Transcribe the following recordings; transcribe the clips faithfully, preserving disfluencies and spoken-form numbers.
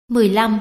mười lăm.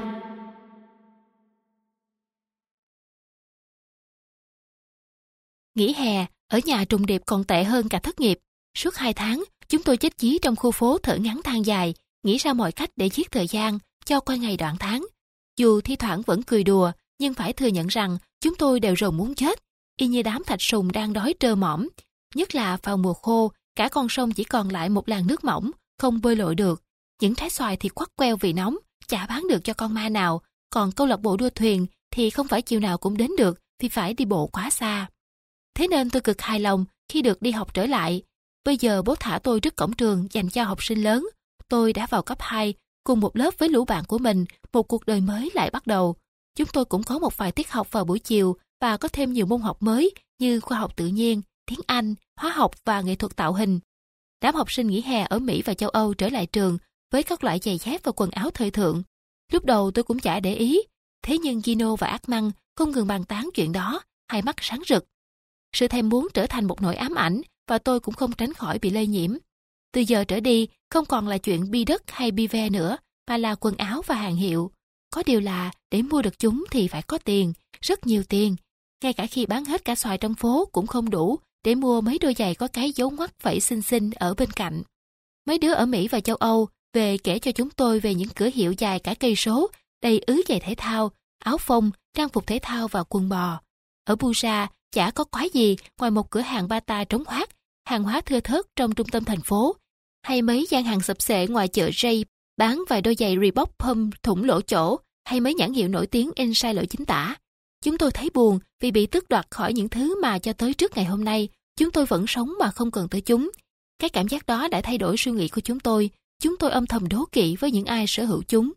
Nghỉ hè, ở nhà trùng điệp còn tệ hơn cả thất nghiệp. Suốt hai tháng, chúng tôi chết chí trong khu phố thở ngắn than dài, nghĩ ra mọi cách để giết thời gian, cho qua ngày đoạn tháng. Dù thi thoảng vẫn cười đùa, nhưng phải thừa nhận rằng chúng tôi đều rầu muốn chết, y như đám thạch sùng đang đói trơ mõm. Nhất là vào mùa khô, cả con sông chỉ còn lại một làn nước mỏng, không bơi lội được. Những trái xoài thì quắt queo vì nóng, chả bán được cho con ma nào. Còn câu lạc bộ đua thuyền thì không phải chiều nào cũng đến được vì phải đi bộ quá xa. Thế nên tôi cực hài lòng khi được đi học trở lại. Bây giờ bố thả tôi trước cổng trường dành cho học sinh lớn. Tôi đã vào cấp hai, cùng một lớp với lũ bạn của mình, một cuộc đời mới lại bắt đầu. Chúng tôi cũng có một vài tiết học vào buổi chiều và có thêm nhiều môn học mới như khoa học tự nhiên, tiếng Anh, hóa học và nghệ thuật tạo hình. Đám học sinh nghỉ hè ở Mỹ và châu Âu trở lại trường với các loại giày dép và quần áo thời thượng. Lúc đầu tôi cũng chả để ý, thế nhưng Gino và Armand không ngừng bàn tán chuyện đó, hai mắt sáng rực. Sự thèm muốn trở thành một nỗi ám ảnh và tôi cũng không tránh khỏi bị lây nhiễm. Từ giờ trở đi, không còn là chuyện bi đất hay bi ve nữa, mà là quần áo và hàng hiệu. Có điều là để mua được chúng thì phải có tiền, rất nhiều tiền. Ngay cả khi bán hết cả xoài trong phố cũng không đủ để mua mấy đôi giày có cái dấu ngoắc phẩy xinh xinh ở bên cạnh. Mấy đứa ở Mỹ và châu Âu về kể cho chúng tôi về những cửa hiệu dài cả cây số, đầy ứ giày thể thao, áo phông, trang phục thể thao và quần bò. Ở Busa chả có quái gì ngoài một cửa hàng Bata trống hoác, hàng hóa thưa thớt trong trung tâm thành phố, hay mấy gian hàng sập xệ ngoài chợ J bán vài đôi giày Reebok Pump thủng lỗ chỗ, hay mấy nhãn hiệu nổi tiếng in sai lỗi chính tả. Chúng tôi thấy buồn vì bị tước đoạt khỏi những thứ mà cho tới trước ngày hôm nay chúng tôi vẫn sống mà không cần tới chúng. Cái cảm giác đó đã thay đổi suy nghĩ của chúng tôi. Chúng tôi âm thầm đố kỵ với những ai sở hữu chúng.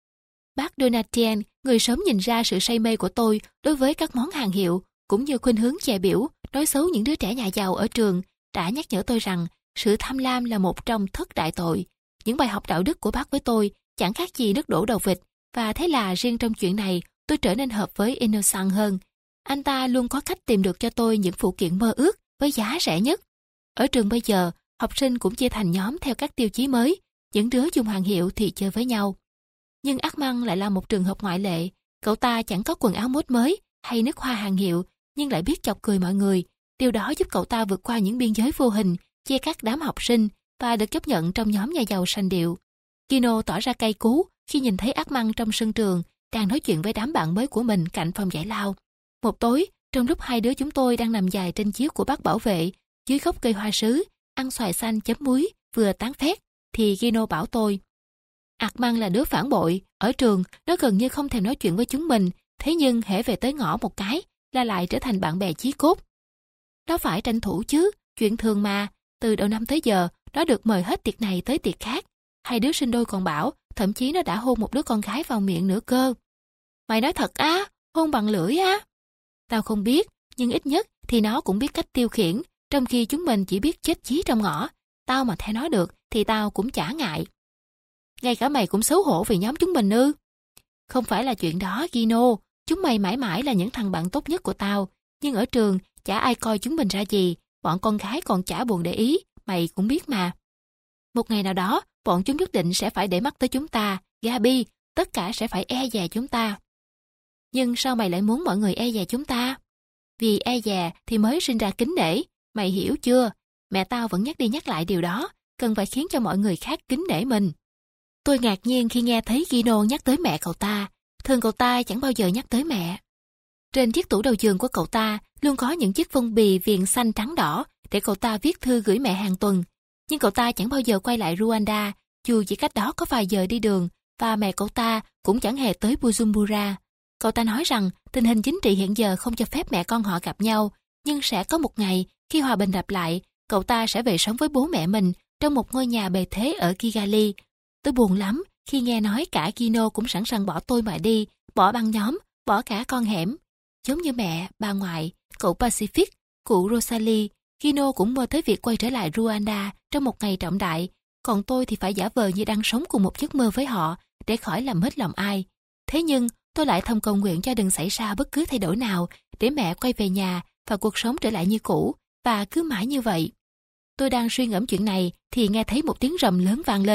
Bác Donatien, người sớm nhìn ra sự say mê của tôi đối với các món hàng hiệu, cũng như khuynh hướng chè biểu, nói xấu những đứa trẻ nhà giàu ở trường, đã nhắc nhở tôi rằng sự tham lam là một trong thất đại tội. Những bài học đạo đức của bác với tôi chẳng khác gì nước đổ đầu vịt, và thế là riêng trong chuyện này tôi trở nên hợp với Innocent hơn. Anh ta luôn có cách tìm được cho tôi những phụ kiện mơ ước với giá rẻ nhất. Ở trường bây giờ, học sinh cũng chia thành nhóm theo các tiêu chí mới, những đứa dùng hàng hiệu thì chơi với nhau. Nhưng Armand lại là một trường hợp ngoại lệ. Cậu ta chẳng có quần áo mốt mới hay nước hoa hàng hiệu, nhưng lại biết chọc cười mọi người. Điều đó giúp cậu ta vượt qua những biên giới vô hình, chia cắt đám học sinh và được chấp nhận trong nhóm nhà giàu sành điệu. Gino tỏ ra cay cú khi nhìn thấy Armand trong sân trường đang nói chuyện với đám bạn mới của mình cạnh phòng giải lao. Một tối, trong lúc hai đứa chúng tôi đang nằm dài trên chiếu của bác bảo vệ dưới gốc cây hoa sứ, ăn xoài xanh chấm muối vừa tán phét, thì Gino bảo tôi: Armand là đứa phản bội, ở trường nó gần như không thèm nói chuyện với chúng mình, thế nhưng hễ về tới ngõ một cái là lại trở thành bạn bè chí cốt. Nó phải tranh thủ chứ, chuyện thường mà. Từ đầu năm tới giờ nó được mời hết tiệc này tới tiệc khác. Hai đứa sinh đôi còn bảo thậm chí nó đã hôn một đứa con gái vào miệng nữa cơ. Mày nói thật á? Hôn bằng lưỡi á? Tao không biết, nhưng ít nhất thì nó cũng biết cách tiêu khiển, trong khi chúng mình chỉ biết chết chí trong ngõ. Tao mà theo nó được thì tao cũng chả ngại. Ngay cả mày cũng xấu hổ vì nhóm chúng mình ư? Không phải là chuyện đó, Gino. Chúng mày mãi mãi là những thằng bạn tốt nhất của tao. Nhưng ở trường chả ai coi chúng mình ra gì. Bọn con gái còn chả buồn để ý, mày cũng biết mà. Một ngày nào đó, bọn chúng nhất định sẽ phải để mắt tới chúng ta. Gabi, tất cả sẽ phải e dè chúng ta. Nhưng sao mày lại muốn mọi người e dè chúng ta? Vì e dè thì mới sinh ra kính nể. Mày hiểu chưa? Mẹ tao vẫn nhắc đi nhắc lại điều đó. Cần phải khiến cho mọi người khác kính nể mình. Tôi ngạc nhiên khi nghe thấy Gino nhắc tới mẹ cậu ta. Thường cậu ta chẳng bao giờ nhắc tới mẹ. Trên chiếc tủ đầu giường của cậu ta luôn có những chiếc phong bì viền xanh trắng đỏ để cậu ta viết thư gửi mẹ hàng tuần. Nhưng cậu ta chẳng bao giờ quay lại Rwanda, dù chỉ cách đó có vài giờ đi đường, và mẹ cậu ta cũng chẳng hề tới Bujumbura. Cậu ta nói rằng tình hình chính trị hiện giờ không cho phép mẹ con họ gặp nhau, nhưng sẽ có một ngày khi hòa bình đập lại, cậu ta sẽ về sống với bố mẹ mình trong một ngôi nhà bề thế ở Kigali. Tôi buồn lắm khi nghe nói cả Gino cũng sẵn sàng bỏ tôi mà đi, bỏ băng nhóm, bỏ cả con hẻm. Giống như mẹ, bà ngoại, cậu Pacific, cụ Rosalie, Gino cũng mơ tới việc quay trở lại Rwanda trong một ngày trọng đại, còn tôi thì phải giả vờ như đang sống cùng một giấc mơ với họ để khỏi làm mất lòng ai. Thế nhưng tôi lại thầm cầu nguyện cho đừng xảy ra bất cứ thay đổi nào để mẹ quay về nhà và cuộc sống trở lại như cũ, và cứ mãi như vậy. Tôi đang suy ngẫm chuyện này thì nghe thấy một tiếng rầm lớn vang lên.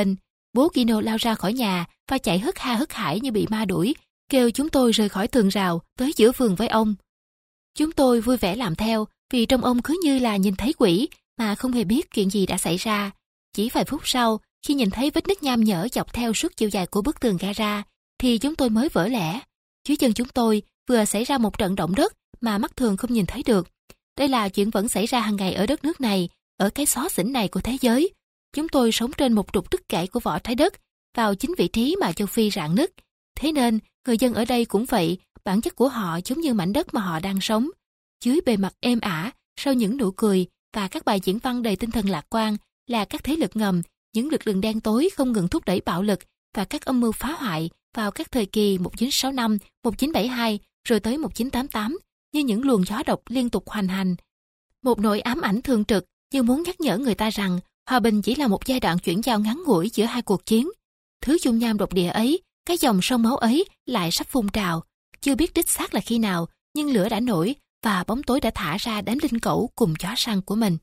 Bố Gino lao ra khỏi nhà và chạy hất ha hất hải như bị ma đuổi, kêu chúng tôi rời khỏi tường rào tới giữa vườn với ông. Chúng tôi vui vẻ làm theo vì trông ông cứ như là nhìn thấy quỷ mà không hề biết chuyện gì đã xảy ra. Chỉ vài phút sau, khi nhìn thấy vết nứt nham nhở dọc theo suốt chiều dài của bức tường gara, thì chúng tôi mới vỡ lẽ. Dưới chân chúng tôi vừa xảy ra một trận động đất mà mắt thường không nhìn thấy được. Đây là chuyện vẫn xảy ra hàng ngày ở đất nước này, ở cái xó xỉnh này của thế giới. Chúng tôi sống trên một trục đứt gãy của vỏ trái đất, vào chính vị trí mà châu Phi rạn nứt. Thế nên, người dân ở đây cũng vậy, bản chất của họ giống như mảnh đất mà họ đang sống. Dưới bề mặt êm ả, sau những nụ cười và các bài diễn văn đầy tinh thần lạc quan là các thế lực ngầm, những lực lượng đen tối không ngừng thúc đẩy bạo lực và các âm mưu phá hoại vào các thời kỳ một nghìn chín trăm sáu mươi lăm, một nghìn chín trăm bảy mươi hai rồi tới một nghìn chín trăm tám mươi tám như những luồng gió độc liên tục hoành hành. Một nỗi ám ảnh thường trực như muốn nhắc nhở người ta rằng hòa bình chỉ là một giai đoạn chuyển giao ngắn ngủi giữa hai cuộc chiến. Thứ dung nham độc địa ấy, cái dòng sông máu ấy lại sắp phun trào. Chưa biết đích xác là khi nào, nhưng lửa đã nổi và bóng tối đã thả ra đám linh cẩu cùng chó săn của mình.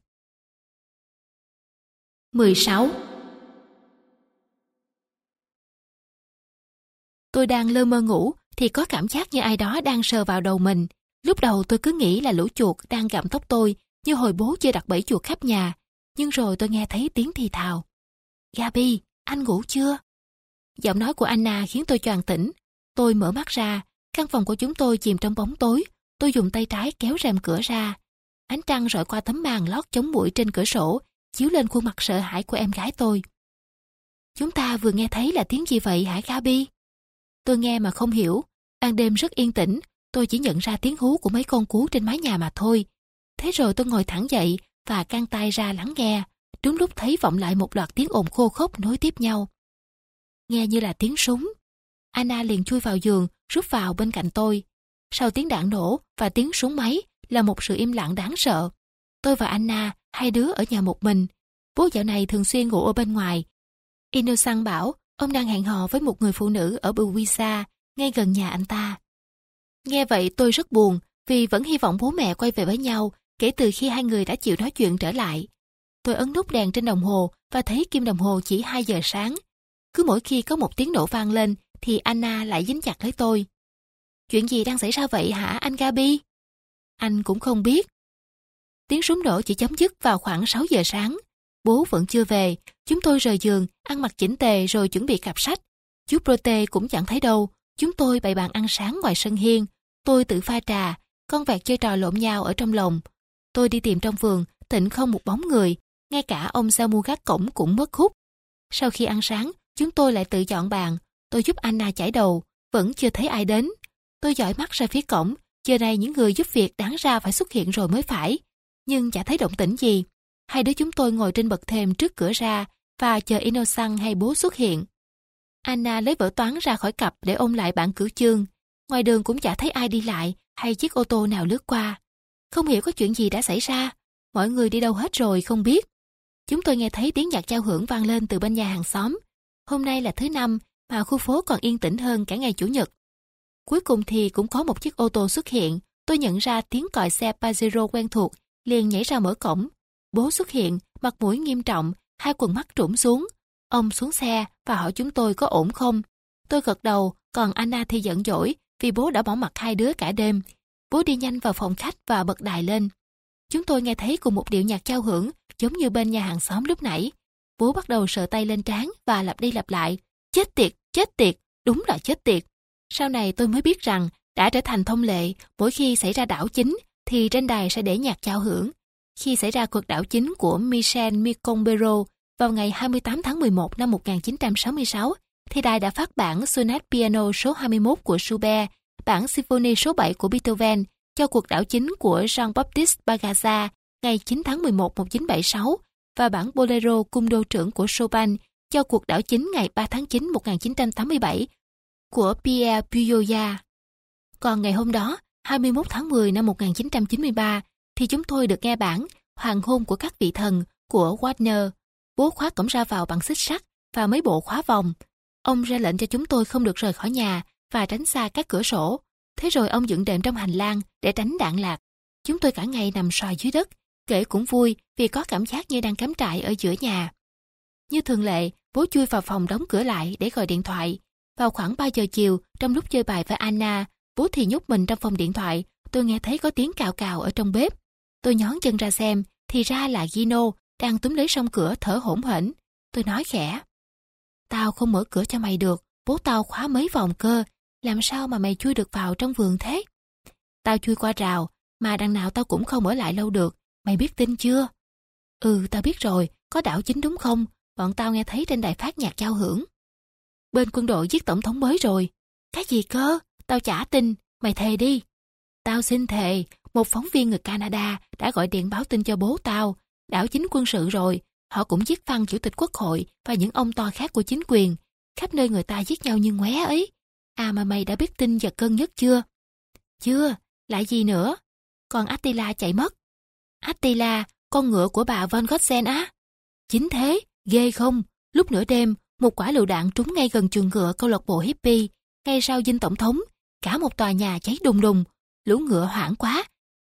mười sáu. Tôi đang lơ mơ ngủ thì có cảm giác như ai đó đang sờ vào đầu mình. Lúc đầu tôi cứ nghĩ là lũ chuột đang gặm tóc tôi như hồi bố chưa đặt bẫy chuột khắp nhà. Nhưng rồi tôi nghe thấy tiếng thì thào. Gabi, anh ngủ chưa? Giọng nói của Anna khiến tôi choàng tỉnh. Tôi mở mắt ra, căn phòng của chúng tôi chìm trong bóng tối. Tôi dùng tay trái kéo rèm cửa ra. Ánh trăng rọi qua tấm màn lót chống bụi trên cửa sổ, chiếu lên khuôn mặt sợ hãi của em gái tôi. Chúng ta vừa nghe thấy là tiếng gì vậy hả Gabi? Tôi nghe mà không hiểu. Ban đêm rất yên tĩnh, tôi chỉ nhận ra tiếng hú của mấy con cú trên mái nhà mà thôi. Thế rồi tôi ngồi thẳng dậy và căng tai ra lắng nghe. Đúng lúc thấy vọng lại một loạt tiếng ồn khô khốc nối tiếp nhau. Nghe như là tiếng súng. Anna liền chui vào giường, rút vào bên cạnh tôi. Sau tiếng đạn nổ và tiếng súng máy là một sự im lặng đáng sợ. Tôi và Anna, hai đứa ở nhà một mình. Bố dạo này thường xuyên ngủ ở bên ngoài. Innocent bảo ông đang hẹn hò với một người phụ nữ ở Buisa, ngay gần nhà anh ta. Nghe vậy tôi rất buồn vì vẫn hy vọng bố mẹ quay về với nhau kể từ khi hai người đã chịu nói chuyện trở lại. Tôi ấn nút đèn trên đồng hồ và thấy kim đồng hồ chỉ hai giờ sáng. Cứ mỗi khi có một tiếng nổ vang lên thì Anna lại dính chặt lấy tôi. Chuyện gì đang xảy ra vậy hả anh Gabi? Anh cũng không biết. Tiếng súng nổ chỉ chấm dứt vào khoảng sáu giờ sáng. Bố vẫn chưa về. Chúng tôi rời giường, ăn mặc chỉnh tề rồi chuẩn bị cặp sách. Chú Prote cũng chẳng thấy đâu. Chúng tôi bày bàn ăn sáng ngoài sân hiên. Tôi tự pha trà, con vẹt chơi trò lộn nhau ở trong lồng. Tôi đi tìm trong vườn, tịnh không một bóng người. Ngay cả ông sao mua gác cổng cũng mất hút. Sau khi ăn sáng, chúng tôi lại tự dọn bàn. Tôi giúp Anna chải đầu, vẫn chưa thấy ai đến. Tôi dõi mắt ra phía cổng, giờ này những người giúp việc đáng ra phải xuất hiện rồi mới phải. Nhưng chả thấy động tĩnh gì. Hai đứa chúng tôi ngồi trên bậc thềm trước cửa ra và chờ Innocent hay bố xuất hiện. Anna lấy vở toán ra khỏi cặp để ôn lại bản cửu chương. Ngoài đường cũng chả thấy ai đi lại hay chiếc ô tô nào lướt qua. Không hiểu có chuyện gì đã xảy ra. Mọi người đi đâu hết rồi không biết. Chúng tôi nghe thấy tiếng nhạc giao hưởng vang lên từ bên nhà hàng xóm. Hôm nay là thứ năm mà khu phố còn yên tĩnh hơn cả ngày Chủ nhật. Cuối cùng thì cũng có một chiếc ô tô xuất hiện. Tôi nhận ra tiếng còi xe Pajero quen thuộc, liền nhảy ra mở cổng. Bố xuất hiện, mặt mũi nghiêm trọng, hai quần mắt trũng xuống. Ông xuống xe và hỏi chúng tôi có ổn không. Tôi gật đầu, còn Anna thì giận dỗi vì bố đã bỏ mặc hai đứa cả đêm. Bố đi nhanh vào phòng khách và bật đài lên. Chúng tôi nghe thấy cùng một điệu nhạc giao hưởng giống như bên nhà hàng xóm lúc nãy. Bố bắt đầu sờ tay lên trán và lặp đi lặp lại. Chết tiệt, chết tiệt, đúng là chết tiệt. Sau này tôi mới biết rằng đã trở thành thông lệ, mỗi khi xảy ra đảo chính thì trên đài sẽ để nhạc giao hưởng. Khi xảy ra cuộc đảo chính của Michel Micombero vào ngày hai mươi tám tháng mười một năm một nghìn chín trăm sáu mươi sáu, thì đài đã phát bản Sonate Piano số hai mươi mốt của Schubert, bản Symphony số bảy của Beethoven cho cuộc đảo chính của Jean-Baptiste Bagaza ngày chín tháng mười một năm một nghìn chín trăm bảy mươi sáu và bản Bolero cung đô trưởng của Chopin cho cuộc đảo chính ngày ba tháng chín năm một nghìn chín trăm tám mươi bảy của Pierre Puyoya. Còn ngày hôm đó, hai mươi mốt tháng mười năm một nghìn chín trăm chín mươi ba, thì chúng tôi được nghe bản Hoàng hôn của các vị thần của Wagner. Bố khóa cổng ra vào bằng xích sắt và mấy bộ khóa vòng. Ông ra lệnh cho chúng tôi không được rời khỏi nhà và tránh xa các cửa sổ. Thế rồi ông dựng đệm trong hành lang để tránh đạn lạc. Chúng tôi cả ngày nằm xoài dưới đất, kể cũng vui vì có cảm giác như đang cắm trại ở giữa nhà. Như thường lệ, bố chui vào phòng đóng cửa lại để gọi điện thoại. Vào khoảng ba giờ chiều, trong lúc chơi bài với Anna, bố thì nhốt mình trong phòng điện thoại. Tôi nghe thấy có tiếng cào cào ở trong bếp. Tôi nhón chân ra xem, thì ra là Gino đang túm lấy song cửa thở hổn hển. Tôi nói khẽ: "Tao không mở cửa cho mày được, bố tao khóa mấy vòng cơ, làm sao mà mày chui được vào trong vườn thế?" "Tao chui qua rào, mà đằng nào tao cũng không ở lại lâu được, mày biết tin chưa?" "Ừ, tao biết rồi, có đảo chính đúng không? Bọn tao nghe thấy trên đài phát nhạc giao hưởng." "Bên quân đội giết tổng thống mới rồi." "Cái gì cơ? Tao chả tin, mày thề đi." "Tao xin thề, một phóng viên người Canada đã gọi điện báo tin cho bố tao, đảo chính quân sự rồi, họ cũng giết phăng chủ tịch quốc hội và những ông to khác của chính quyền, khắp nơi người ta giết nhau như ngoé ấy. À mà mày đã biết tin giật cân nhất chưa?" "Chưa, lại gì nữa?" "Còn Attila chạy mất." "Attila, con ngựa của bà von Gotzen á?" "Chính thế, ghê không? Lúc nửa đêm, một quả lựu đạn trúng ngay gần chuồng ngựa câu lạc bộ hippie, ngay sau dinh tổng thống, cả một tòa nhà cháy đùng đùng, lũ ngựa hoảng quá.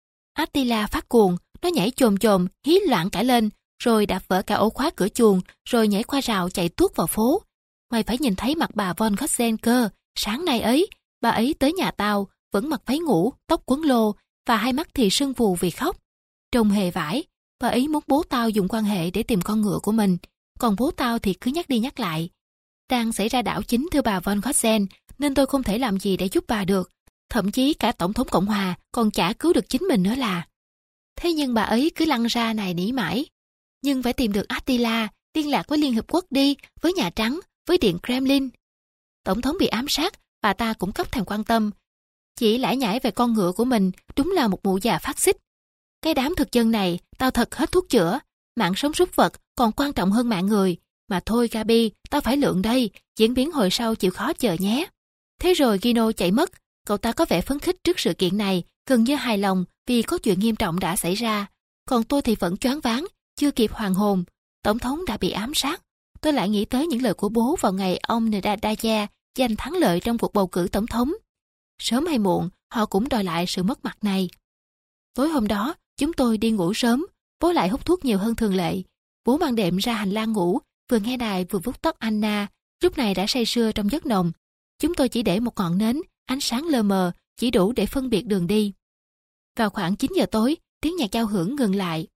Attila phát cuồng, nó nhảy chồm chồm, hí loạn cả lên, rồi đạp vỡ cả ổ khóa cửa chuồng, rồi nhảy qua rào chạy tuốt vào phố. Mày phải nhìn thấy mặt bà von Gotzen cơ, sáng nay ấy, bà ấy tới nhà tao, vẫn mặc váy ngủ, tóc quấn lô, và hai mắt thì sưng vù vì khóc. Trông hề vải, bà ấy muốn bố tao dùng quan hệ để tìm con ngựa của mình, còn bố tao thì cứ nhắc đi nhắc lại. Đang xảy ra đảo chính thưa bà von Gotzen, nên tôi không thể làm gì để giúp bà được. Thậm chí cả Tổng thống Cộng Hòa còn chả cứu được chính mình nữa là. Thế nhưng bà ấy cứ lăn ra này nỉ mãi. Nhưng phải tìm được Attila, liên lạc với Liên Hợp Quốc đi, với Nhà Trắng, với Điện Kremlin. Tổng thống bị ám sát, bà ta cũng cấp thèm quan tâm. Chỉ lải nhải về con ngựa của mình, đúng là một mụ già phát xít. Cái đám thực dân này, tao thật hết thuốc chữa. Mạng sống súc vật còn quan trọng hơn mạng người. Mà thôi Gabi, tao phải lượng đây, diễn biến hồi sau chịu khó chờ nhé. Thế rồi Gino chạy mất. Cậu ta có vẻ phấn khích trước sự kiện này, gần như hài lòng vì có chuyện nghiêm trọng đã xảy ra. Còn tôi thì vẫn choáng váng, chưa kịp hoàn hồn. Tổng thống đã bị ám sát. Tôi lại nghĩ tới những lời của bố vào ngày ông Ndadaye giành thắng lợi trong cuộc bầu cử tổng thống. Sớm hay muộn, họ cũng đòi lại sự mất mặt này. Tối hôm đó, chúng tôi đi ngủ sớm, bố lại hút thuốc nhiều hơn thường lệ. Bố mang đệm ra hành lang ngủ, vừa nghe đài vừa vuốt tóc Anna, lúc này đã say sưa trong giấc nồng. Chúng tôi chỉ để một ngọn nến, ánh sáng lờ mờ, chỉ đủ để phân biệt đường đi. Vào khoảng chín giờ tối, tiếng nhạc giao hưởng ngừng lại.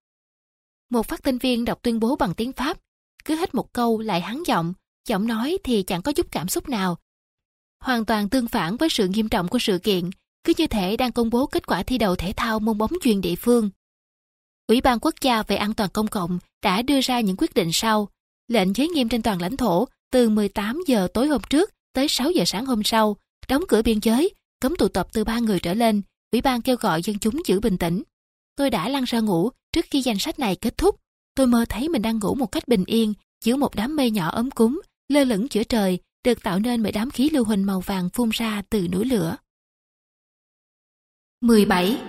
Một phát thanh viên đọc tuyên bố bằng tiếng Pháp, cứ hết một câu lại hắn giọng, giọng nói thì chẳng có chút cảm xúc nào. Hoàn toàn tương phản với sự nghiêm trọng của sự kiện, cứ như thể đang công bố kết quả thi đấu thể thao môn bóng chuyền địa phương. Ủy ban Quốc gia về an toàn công cộng đã đưa ra những quyết định sau: lệnh giới nghiêm trên toàn lãnh thổ từ mười tám giờ tối hôm trước tới sáu giờ sáng hôm sau, đóng cửa biên giới, cấm tụ tập từ ba người trở lên. Ủy ban kêu gọi dân chúng giữ bình tĩnh. Tôi đã lăn ra ngủ trước khi danh sách này kết thúc. Tôi mơ thấy mình đang ngủ một cách bình yên giữa một đám mây nhỏ ấm cúng lơ lửng giữa trời, được tạo nên bởi đám khí lưu huỳnh màu vàng phun ra từ núi lửa. mười bảy.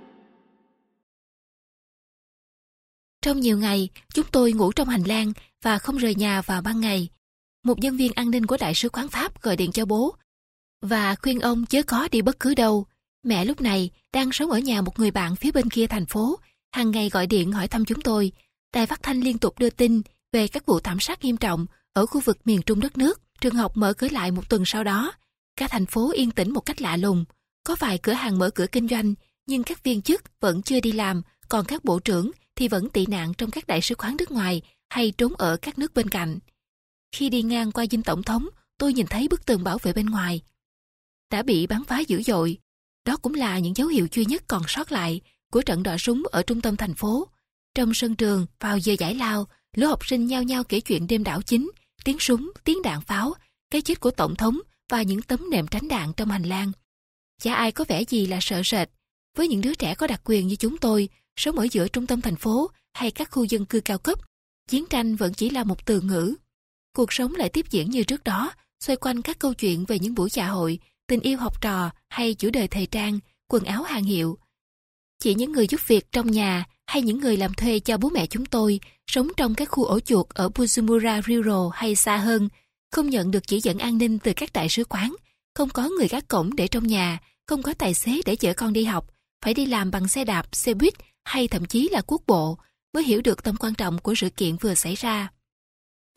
Trong nhiều ngày, chúng tôi ngủ trong hành lang và không rời nhà vào ban ngày. Một nhân viên an ninh của Đại sứ quán Pháp gọi điện cho bố và khuyên ông chớ có đi bất cứ đâu. Mẹ lúc này đang sống ở nhà một người bạn phía bên kia thành phố, hàng ngày gọi điện hỏi thăm chúng tôi. Đài phát thanh liên tục đưa tin về các vụ thảm sát nghiêm trọng ở khu vực miền trung đất nước. Trường học mở cửa lại một tuần sau đó. Cả thành phố yên tĩnh một cách lạ lùng. Có vài cửa hàng mở cửa kinh doanh, nhưng các viên chức vẫn chưa đi làm, còn các bộ trưởng thì vẫn tị nạn trong các đại sứ quán nước ngoài hay trốn ở các nước bên cạnh. Khi đi ngang qua dinh tổng thống, tôi nhìn thấy bức tường bảo vệ bên ngoài đã bị bắn phá dữ dội. Đó cũng là những dấu hiệu duy nhất còn sót lại của trận đọ súng ở trung tâm thành phố. Trong sân trường, vào giờ giải lao, lũ học sinh nhao nhao kể chuyện đêm đảo chính, tiếng súng, tiếng đạn pháo, cái chết của tổng thống và những tấm nệm tránh đạn trong hành lang. Chả ai có vẻ gì là sợ sệt. Với những đứa trẻ có đặc quyền như chúng tôi, sống ở giữa trung tâm thành phố hay các khu dân cư cao cấp, chiến tranh vẫn chỉ là một từ ngữ. Cuộc sống lại tiếp diễn như trước đó, xoay quanh các câu chuyện về những buổi dạ hội, tình yêu học trò hay chủ đề thời trang, quần áo hàng hiệu. Chỉ những người giúp việc trong nhà hay những người làm thuê cho bố mẹ chúng tôi sống trong các khu ổ chuột ở Buzumura Rural hay xa hơn, không nhận được chỉ dẫn an ninh từ các đại sứ quán, không có người gác cổng để trong nhà, không có tài xế để chở con đi học, phải đi làm bằng xe đạp, xe buýt hay thậm chí là cuốc bộ, mới hiểu được tầm quan trọng của sự kiện vừa xảy ra.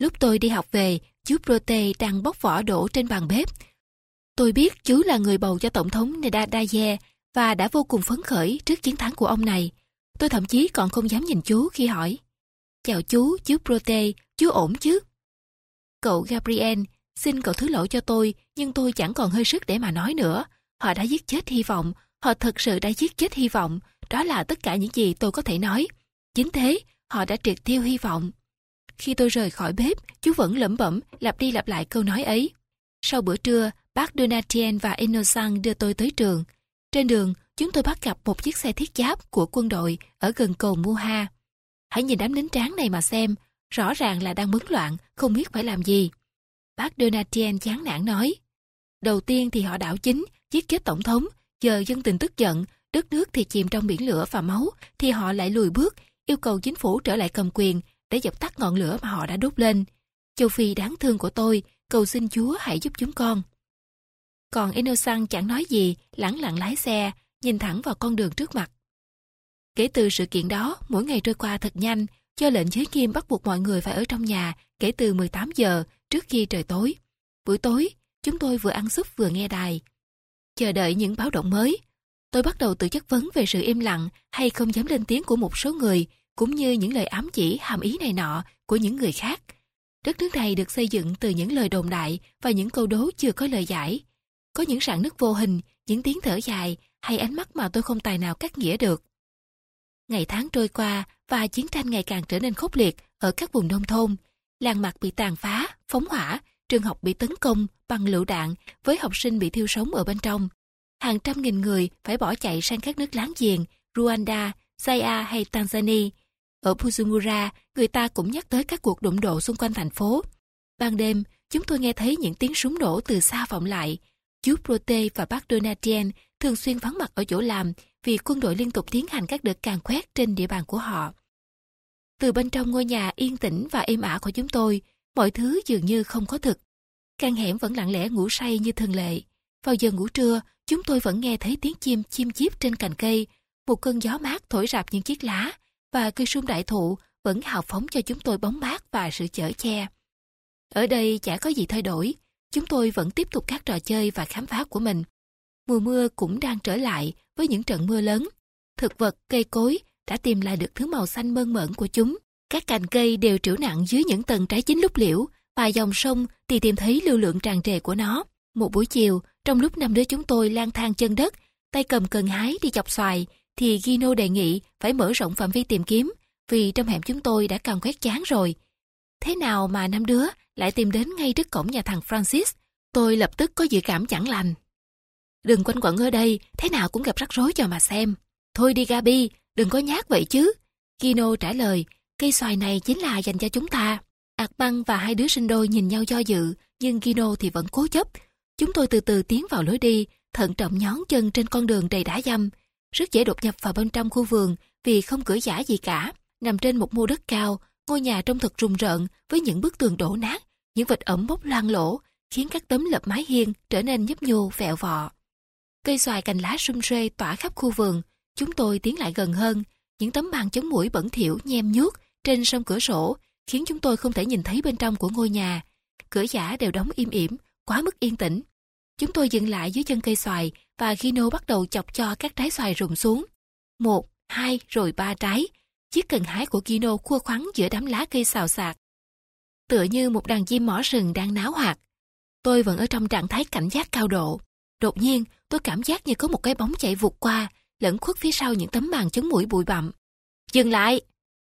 Lúc tôi đi học về, chú Prote đang bóc vỏ đổ trên bàn bếp. Tôi biết chú là người bầu cho Tổng thống Ndadaye và đã vô cùng phấn khởi trước chiến thắng của ông này. Tôi thậm chí còn không dám nhìn chú khi hỏi: "Chào chú, chú Prote, chú ổn chứ?" "Cậu Gabriel, xin cậu thứ lỗi cho tôi, nhưng tôi chẳng còn hơi sức để mà nói nữa. Họ đã giết chết hy vọng, họ thật sự đã giết chết hy vọng. Đó là tất cả những gì tôi có thể nói. Chính thế, họ đã triệt tiêu hy vọng." Khi tôi rời khỏi bếp, chú vẫn lẩm bẩm lặp đi lặp lại câu nói ấy. Sau bữa trưa, bác Donatien và Innocent đưa tôi tới trường. Trên đường, chúng tôi bắt gặp một chiếc xe thiết giáp của quân đội ở gần cầu Muha. "Hãy nhìn đám lính tráng này mà xem, rõ ràng là đang bấn loạn, không biết phải làm gì." Bác Donatien chán nản nói: "Đầu tiên thì họ đảo chính, giết chết tổng thống, giờ dân tình tức giận, đất nước thì chìm trong biển lửa và máu, thì họ lại lùi bước, yêu cầu chính phủ trở lại cầm quyền để dập tắt ngọn lửa mà họ đã đốt lên. Châu Phi đáng thương của tôi, cầu xin Chúa hãy giúp chúng con." Còn Innocent chẳng nói gì, lẳng lặng lái xe, nhìn thẳng vào con đường trước mặt. Kể từ sự kiện đó, mỗi ngày trôi qua thật nhanh, cho lệnh giới nghiêm bắt buộc mọi người phải ở trong nhà kể từ mười tám giờ trước khi trời tối. Buổi tối, chúng tôi vừa ăn súp vừa nghe đài, chờ đợi những báo động mới. Tôi bắt đầu tự chất vấn về sự im lặng hay không dám lên tiếng của một số người, cũng như những lời ám chỉ hàm ý này nọ của những người khác. Đất nước này được xây dựng từ những lời đồn đại và những câu đố chưa có lời giải. Có những rạn nứt vô hình, những tiếng thở dài hay ánh mắt mà tôi không tài nào cắt nghĩa được. Ngày tháng trôi qua và chiến tranh ngày càng trở nên khốc liệt ở các vùng nông thôn. Làng mạc bị tàn phá, phóng hỏa, trường học bị tấn công bằng lựu đạn với học sinh bị thiêu sống ở bên trong. Hàng trăm nghìn người phải bỏ chạy sang các nước láng giềng, Rwanda, Zaire hay Tanzania. Ở Bujumbura, người ta cũng nhắc tới các cuộc đụng độ xung quanh thành phố. Ban đêm, chúng tôi nghe thấy những tiếng súng nổ từ xa vọng lại. Chú Prote và bác Donatien thường xuyên vắng mặt ở chỗ làm vì quân đội liên tục tiến hành các đợt càn quét trên địa bàn của họ. Từ bên trong ngôi nhà yên tĩnh và êm ả của chúng tôi, mọi thứ dường như không có thực. Căn hẻm vẫn lặng lẽ ngủ say như thường lệ. Vào giờ ngủ trưa, chúng tôi vẫn nghe thấy tiếng chim chim chíp trên cành cây. Một cơn gió mát thổi rạp những chiếc lá, và cây sum đại thụ vẫn hào phóng cho chúng tôi bóng mát và sự chở che. Ở đây chả có gì thay đổi. Chúng tôi vẫn tiếp tục các trò chơi và khám phá của mình. Mùa mưa cũng đang trở lại với những trận mưa lớn. Thực vật, cây cối đã tìm lại được thứ màu xanh mơn mởn của chúng. Các cành cây đều trĩu nặng dưới những tầng trái chín lúc liễu, và dòng sông thì tìm thấy lưu lượng tràn trề của nó. Một buổi chiều, trong lúc năm đứa chúng tôi lang thang chân đất, tay cầm cần hái đi chọc xoài, thì Gino đề nghị phải mở rộng phạm vi tìm kiếm, vì trong hẻm chúng tôi đã càn quét chán rồi. Thế nào mà năm đứa lại tìm đến ngay trước cổng nhà thằng Francis? Tôi lập tức có dự cảm chẳng lành. "Đừng quanh quẩn ở đây, thế nào cũng gặp rắc rối cho mà xem." "Thôi đi Gabi, đừng có nhát vậy chứ." Gino trả lời, "Cây xoài này chính là dành cho chúng ta." Armand và hai đứa sinh đôi nhìn nhau do dự, nhưng Gino thì vẫn cố chấp. Chúng tôi từ từ tiến vào lối đi, thận trọng nhón chân trên con đường đầy đá dăm. Rất dễ đột nhập vào bên trong khu vườn vì không cửa giả gì cả. Nằm trên một mô đất cao, ngôi nhà trông thật rùng rợn với những bức tường đổ nát, những vệt ẩm bốc loang lỗ, khiến các tấm lợp mái hiên trở nên nhấp nhô vẹo vọ. Cây xoài cành lá sum suê tỏa khắp khu vườn. Chúng tôi tiến lại gần hơn. Những tấm màn chống muỗi bẩn thỉu nhem nhuốc trên song cửa sổ khiến chúng tôi không thể nhìn thấy bên trong của ngôi nhà. Cửa giả đều đóng im ỉm, quá mức yên tĩnh. Chúng tôi dừng lại dưới chân cây xoài và Gino bắt đầu chọc cho các trái xoài rụng xuống. Một, hai, rồi ba trái. Chiếc cần hái của Gino khua khoắn giữa đám lá cây xào xạc, tựa như một đàn chim mỏ rừng đang náo hoạt. Tôi vẫn ở trong trạng thái cảnh giác cao độ. Đột nhiên, tôi cảm giác như có một cái bóng chạy vụt qua, lẫn khuất phía sau những tấm màn chống muỗi bụi bặm. "Dừng lại!"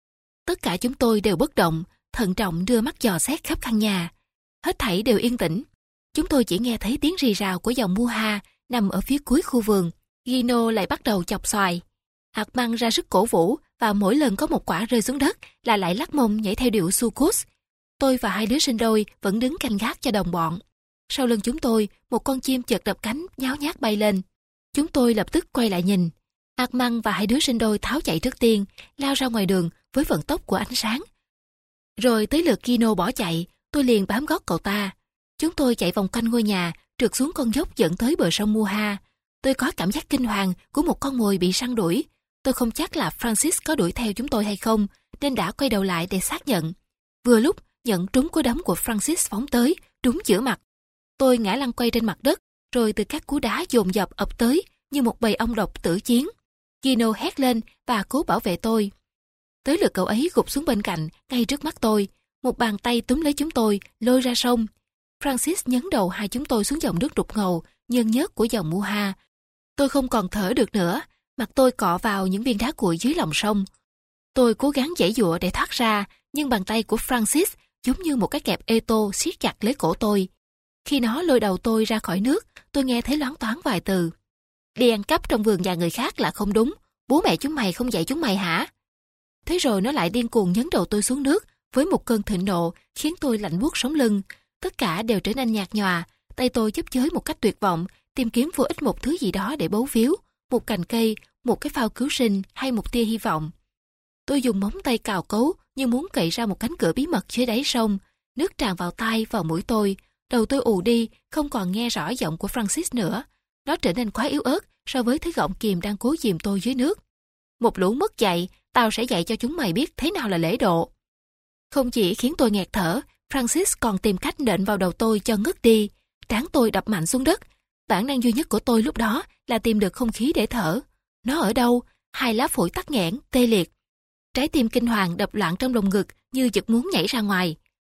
Tất cả chúng tôi đều bất động, thận trọng đưa mắt dò xét khắp căn nhà. Hết thảy đều yên tĩnh. Chúng tôi chỉ nghe thấy tiếng rì rào của dòng Muha nằm ở phía cuối khu vườn. Gino lại bắt đầu chọc xoài. Armand ra sức cổ vũ, và mỗi lần có một quả rơi xuống đất là lại lắc mông nhảy theo điệu Sucus. Tôi và hai đứa sinh đôi vẫn đứng canh gác cho đồng bọn. Sau lưng chúng tôi, một con chim chợt đập cánh nháo nhác bay lên. Chúng tôi lập tức quay lại nhìn. Armand và hai đứa sinh đôi tháo chạy trước tiên, lao ra ngoài đường với vận tốc của ánh sáng. Rồi tới lượt Gino bỏ chạy, tôi liền bám gót cậu ta. Chúng tôi chạy vòng quanh ngôi nhà, trượt xuống con dốc dẫn tới bờ sông Muha. Tôi có cảm giác kinh hoàng của một con mồi bị săn đuổi. Tôi không chắc là Francis có đuổi theo chúng tôi hay không, nên đã quay đầu lại để xác nhận. Vừa lúc nhận trúng cú đấm của Francis phóng tới, đúng giữa mặt. Tôi ngã lăn quay trên mặt đất, rồi từ các cú đá dồn dập ập tới như một bầy ong độc tử chiến. Gino hét lên và cố bảo vệ tôi. Tới lượt cậu ấy gục xuống bên cạnh, ngay trước mắt tôi. Một bàn tay túm lấy chúng tôi, lôi ra sông. Francis nhấn đầu hai chúng tôi xuống dòng nước đục ngầu, nhơn nhớt của dòng Muha. Tôi không còn thở được nữa, mặt tôi cọ vào những viên đá cuội dưới lòng sông. Tôi cố gắng giãy giụa để thoát ra, nhưng bàn tay của Francis giống như một cái kẹp ê tô siết chặt lấy cổ tôi. Khi nó lôi đầu tôi ra khỏi nước, tôi nghe thấy loáng thoáng vài từ. Đi ăn cắp trong vườn nhà người khác là không đúng, bố mẹ chúng mày không dạy chúng mày hả? Thế rồi nó lại điên cuồng nhấn đầu tôi xuống nước với một cơn thịnh nộ khiến tôi lạnh buốt sống lưng. Tất cả đều trở nên nhạt nhòa, tay tôi chấp chới một cách tuyệt vọng, tìm kiếm vô ích một thứ gì đó để bấu víu, một cành cây, một cái phao cứu sinh hay một tia hy vọng. Tôi dùng móng tay cào cấu như muốn cậy ra một cánh cửa bí mật dưới đáy sông. Nước tràn vào tai, vào mũi tôi. Đầu tôi ù đi, không còn nghe rõ giọng của Francis nữa. Nó trở nên quá yếu ớt so với thứ gọng kìm đang cố dìm tôi dưới nước. Một lũ mất dạy, tao sẽ dạy cho chúng mày biết thế nào là lễ độ. Không chỉ khiến tôi nghẹt thở, Francis còn tìm cách nện vào đầu tôi cho ngất đi. Trán tôi đập mạnh xuống đất. Bản năng duy nhất của tôi lúc đó là tìm được không khí để thở. Nó ở đâu? Hai lá phổi tắc nghẽn, tê liệt. Trái tim kinh hoàng đập loạn trong lồng ngực như giật muốn nhảy ra ngoài.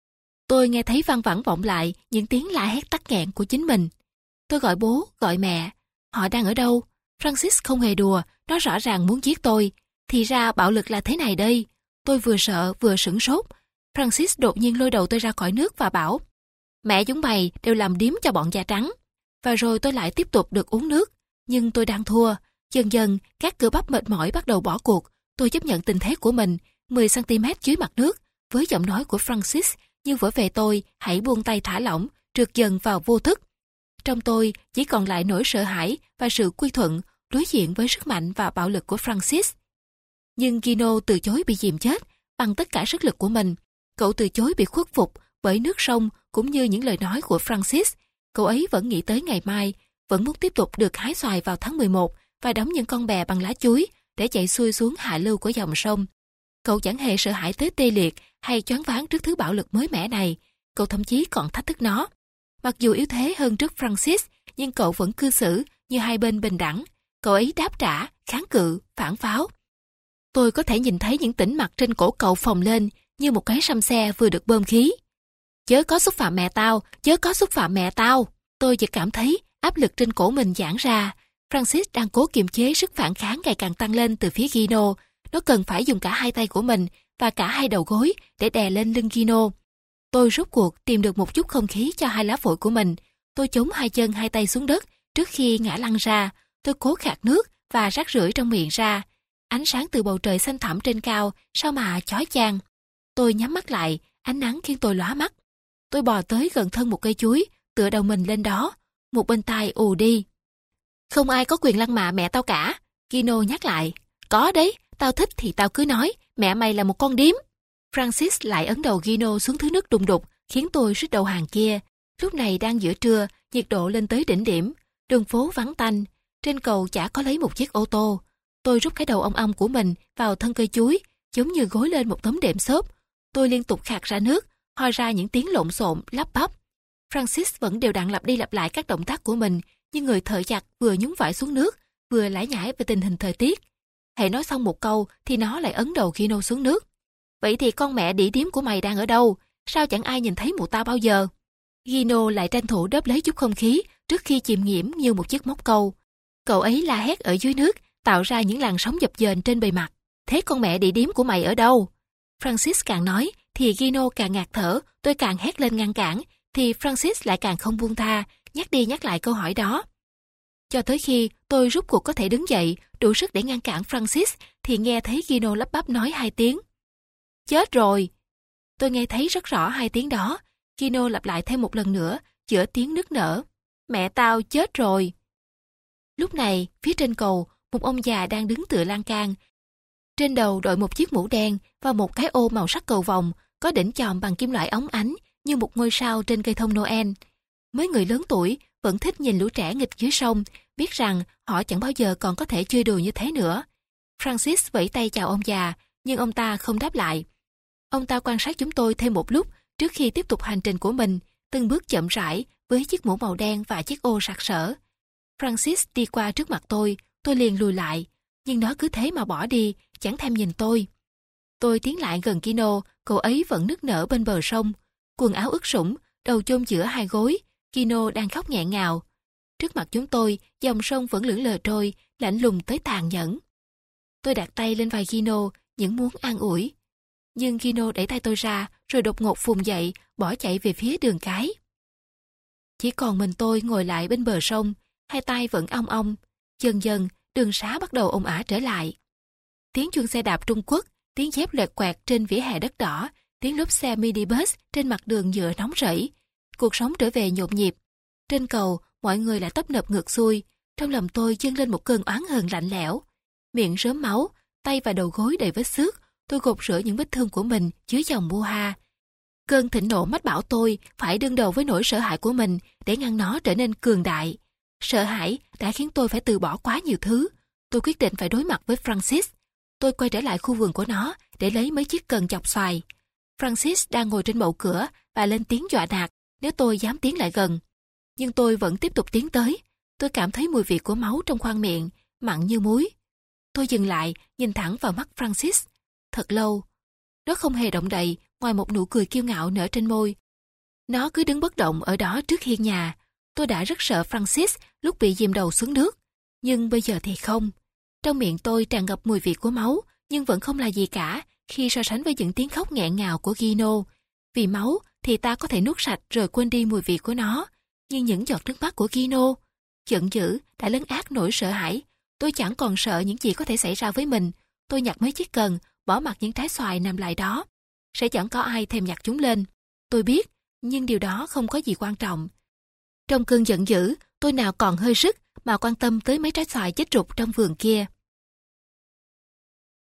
Tôi nghe thấy văng vẳng vọng lại những tiếng la hét tắc nghẹn của chính mình. Tôi gọi bố, gọi mẹ. Họ đang ở đâu? Francis không hề đùa, nó rõ ràng muốn giết tôi. Thì ra bạo lực là thế này đây. Tôi vừa sợ vừa sửng sốt. Francis đột nhiên lôi đầu tôi ra khỏi nước và bảo: mẹ chúng mày đều làm điếm cho bọn da trắng. Và rồi tôi lại tiếp tục được uống nước. Nhưng tôi đang thua. Dần dần, các cơ bắp mệt mỏi bắt đầu bỏ cuộc. Tôi chấp nhận tình thế của mình, mười xăng-ti-mét dưới mặt nước, với giọng nói của Francis như vỗ về tôi, hãy buông tay thả lỏng, trượt dần vào vô thức. Trong tôi chỉ còn lại nỗi sợ hãi và sự quy thuận đối diện với sức mạnh và bạo lực của Francis. Nhưng Gino từ chối bị dìm chết bằng tất cả sức lực của mình. Cậu từ chối bị khuất phục bởi nước sông cũng như những lời nói của Francis. Cậu ấy vẫn nghĩ tới ngày mai, vẫn muốn tiếp tục được hái xoài vào tháng mười một và đóng những con bè bằng lá chuối để chạy xuôi xuống hạ lưu của dòng sông. Cậu chẳng hề sợ hãi tới tê liệt hay choáng váng trước thứ bạo lực mới mẻ này. Cậu thậm chí còn thách thức nó. Mặc dù yếu thế hơn trước Francis, nhưng cậu vẫn cư xử như hai bên bình đẳng. Cậu ấy đáp trả, kháng cự, phản pháo. Tôi có thể nhìn thấy những tĩnh mạch trên cổ cậu phồng lên như một cái săm xe vừa được bơm khí. Chớ có xúc phạm mẹ tao, chớ có xúc phạm mẹ tao. Tôi chỉ cảm thấy áp lực trên cổ mình giãn ra. Francis đang cố kiềm chế sức phản kháng ngày càng tăng lên từ phía Gino. Nó cần phải dùng cả hai tay của mình và cả hai đầu gối để đè lên lưng Gino. Tôi rốt cuộc tìm được một chút không khí cho hai lá phổi của mình. Tôi chống hai chân hai tay xuống đất trước khi ngã lăn ra. Tôi cố khạc nước và rác rưởi trong miệng ra. Ánh sáng từ bầu trời xanh thẳm trên cao sao mà chói chang. Tôi nhắm mắt lại, ánh nắng khiến tôi lóa mắt. Tôi bò tới gần thân một cây chuối, tựa đầu mình lên đó. Một bên tai ù đi. Không ai có quyền lăng mạ mẹ tao cả. Gino nhắc lại. Có đấy, tao thích thì tao cứ nói, mẹ mày là một con điếm. Francis lại ấn đầu Gino xuống thứ nước đùng đục, khiến tôi suýt đầu hàng kia. Lúc này đang giữa trưa, nhiệt độ lên tới đỉnh điểm. Đường phố vắng tanh, trên cầu chả có lấy một chiếc ô tô. Tôi rút cái đầu ong ong của mình vào thân cây chuối, giống như gối lên một tấm đệm xốp. Tôi liên tục khạc ra nước, ho ra những tiếng lộn xộn, lắp bắp. Francis vẫn đều đặn lặp đi lặp lại các động tác của mình, như người thợ giặt vừa nhúng vải xuống nước, vừa lải nhải về tình hình thời tiết. Hễ nói xong một câu thì nó lại ấn đầu Gino xuống nước. Vậy thì con mẹ đĩ điếm của mày đang ở đâu? Sao chẳng ai nhìn thấy mụ tao bao giờ? Gino lại tranh thủ đớp lấy chút không khí trước khi chìm nghiễm như một chiếc móc câu. Cậu ấy la hét ở dưới nước, tạo ra những làn sóng dập dềnh trên bề mặt. Thế con mẹ đĩ điếm của mày ở đâu? Francis càng nói thì Gino càng ngạt thở. Tôi càng hét lên ngăn cản thì Francis lại càng không buông tha, nhắc đi nhắc lại câu hỏi đó. Cho tới khi tôi rút cuộc có thể đứng dậy, đủ sức để ngăn cản Francis, thì nghe thấy Gino lắp bắp nói hai tiếng. Chết rồi! Tôi nghe thấy rất rõ hai tiếng đó. Gino lặp lại thêm một lần nữa, giữa tiếng nức nở. Mẹ tao chết rồi! Lúc này, phía trên cầu, một ông già đang đứng tựa lan can. Trên đầu đội một chiếc mũ đen và một cái ô màu sắc cầu vồng, có đỉnh chòm bằng kim loại óng ánh như một ngôi sao trên cây thông Noel. Mấy người lớn tuổi vẫn thích nhìn lũ trẻ nghịch dưới sông, biết rằng họ chẳng bao giờ còn có thể chơi đùa như thế nữa. Francis vẫy tay chào ông già, nhưng ông ta không đáp lại. Ông ta quan sát chúng tôi thêm một lúc Trước khi tiếp tục hành trình của mình, từng bước chậm rãi với chiếc mũ màu đen và chiếc ô sặc sỡ. Francis đi qua trước mặt tôi, tôi liền lùi lại, nhưng nó cứ thế mà bỏ đi, chẳng thèm nhìn tôi. Tôi tiến lại gần Kino, cậu ấy vẫn nức nở bên bờ sông, quần áo ướt sũng, đầu chôn giữa hai gối. Kino đang khóc nghẹn ngào. Trước mặt chúng tôi, dòng sông vẫn lững lờ trôi, lạnh lùng tới tàn nhẫn. Tôi đặt tay lên vai Kino, những muốn an ủi. Nhưng Kino đẩy tay tôi ra, rồi đột ngột phùng dậy, bỏ chạy về phía đường cái. Chỉ còn mình tôi ngồi lại bên bờ sông, hai tay vẫn ong ong. Dần dần, đường xá bắt đầu ồn ào trở lại. Tiếng chuông xe đạp Trung Quốc, tiếng dép loẹt quẹt trên vỉa hè đất đỏ, tiếng lốp xe minibus trên mặt đường nhựa nóng rẫy. Cuộc sống trở về nhộn nhịp. Trên cầu, mọi người lại tấp nập ngược xuôi. Trong lòng tôi dâng lên một cơn oán hờn lạnh lẽo. Miệng rớm máu, tay và đầu gối đầy vết xước. Tôi gột rửa những vết thương của mình dưới dòng Buha. Cơn thịnh nộ mách bảo tôi phải đương đầu với nỗi sợ hãi của mình để ngăn nó trở nên cường đại. Sợ hãi đã khiến tôi phải từ bỏ quá nhiều thứ. Tôi quyết định phải đối mặt với Francis. Tôi quay trở lại khu vườn của nó để lấy mấy chiếc cần chọc xoài. Francis đang ngồi trên bậu cửa và lên tiếng dọa nạt nếu tôi dám tiến lại gần. Nhưng tôi vẫn tiếp tục tiến tới. Tôi cảm thấy mùi vị của máu trong khoang miệng, mặn như muối. Tôi dừng lại, nhìn thẳng vào mắt Francis. Thật lâu, nó không hề động đậy ngoài một nụ cười kiêu ngạo nở trên môi. Nó cứ đứng bất động ở đó trước hiên nhà. Tôi đã rất sợ Francis lúc bị dìm đầu xuống nước. Nhưng bây giờ thì không. Trong miệng tôi tràn ngập mùi vị của máu, nhưng vẫn không là gì cả khi so sánh với những tiếng khóc nghẹn ngào của Gino. Vì máu thì ta có thể nuốt sạch rồi quên đi mùi vị của nó. Nhưng những giọt nước mắt của Gino, giận dữ đã lấn át nỗi sợ hãi. Tôi chẳng còn sợ những gì có thể xảy ra với mình. Tôi nhặt mấy chiếc cần, bỏ mặc những trái xoài nằm lại đó. Sẽ chẳng có ai thèm nhặt chúng lên. Tôi biết, nhưng điều đó không có gì quan trọng. Trong cơn giận dữ, tôi nào còn hơi sức mà quan tâm tới mấy trái xoài chết rụt trong vườn kia.